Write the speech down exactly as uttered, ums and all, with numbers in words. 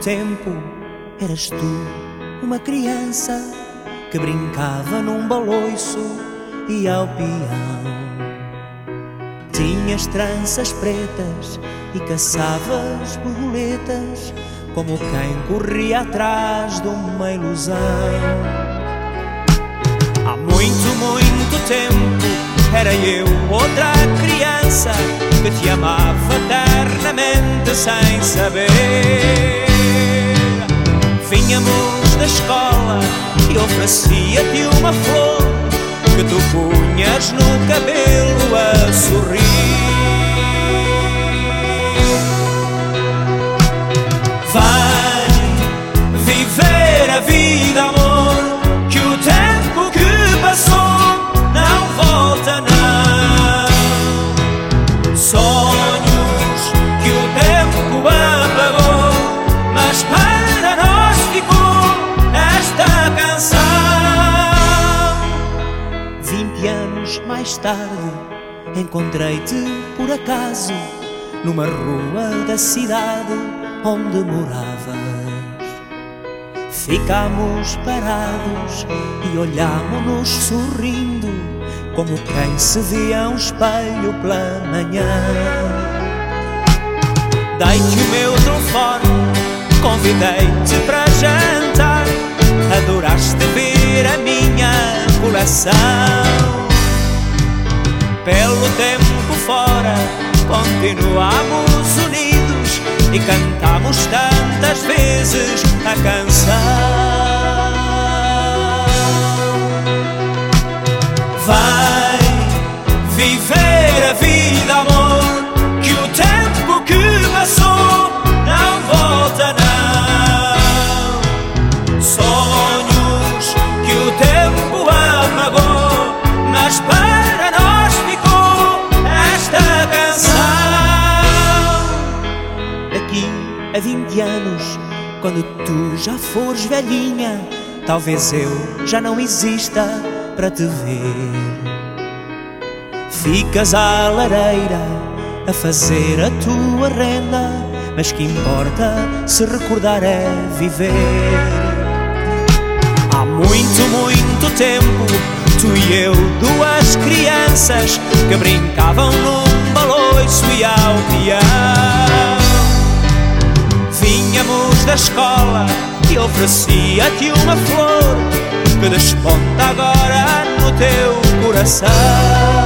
tempo eras tu, uma criança que brincava num baloiço e ao peão. Tinhas tranças pretas e caçavas borboletas, como quem corria atrás de uma ilusão. Há muito, muito tempo era eu outra criança que te amava eternamente sem saber. Vinhamos da escola e oferecia-te uma flor que tu punhas no cabelo a sorrir. Vai viver a vida, amor, que o tempo que passou não volta, não. Sonhos que o tempo apagou, mas para nós ficou esta canção. Vinte anos mais tarde encontrei-te por acaso numa rua da cidade onde moravas. Ficámos parados e olhámo-nos sorrindo, como quem se via um espelho pela manhã. Dei-te o meu telefone, convidei-te para jantar, adoraste ver a minha coleção. Pelo tempo fora continuamos unidos e cantamos tantas vezes a canção. Vai viver a vida, amor, que o tempo que passou não volta, não. Sonhos que o tempo apagou, mas para nós ficou esta canção. Daqui a vinte anos, quando tu já fores velhinha, talvez eu já não exista para te ver. Ficas à lareira a fazer a tua renda, mas que importa se recordar é viver. Há muito, muito tempo, tu e eu, duas crianças que brincavam num baloiço e ao peão. Vinhamos da escola e oferecia-te uma flor que desponta agora no teu coração.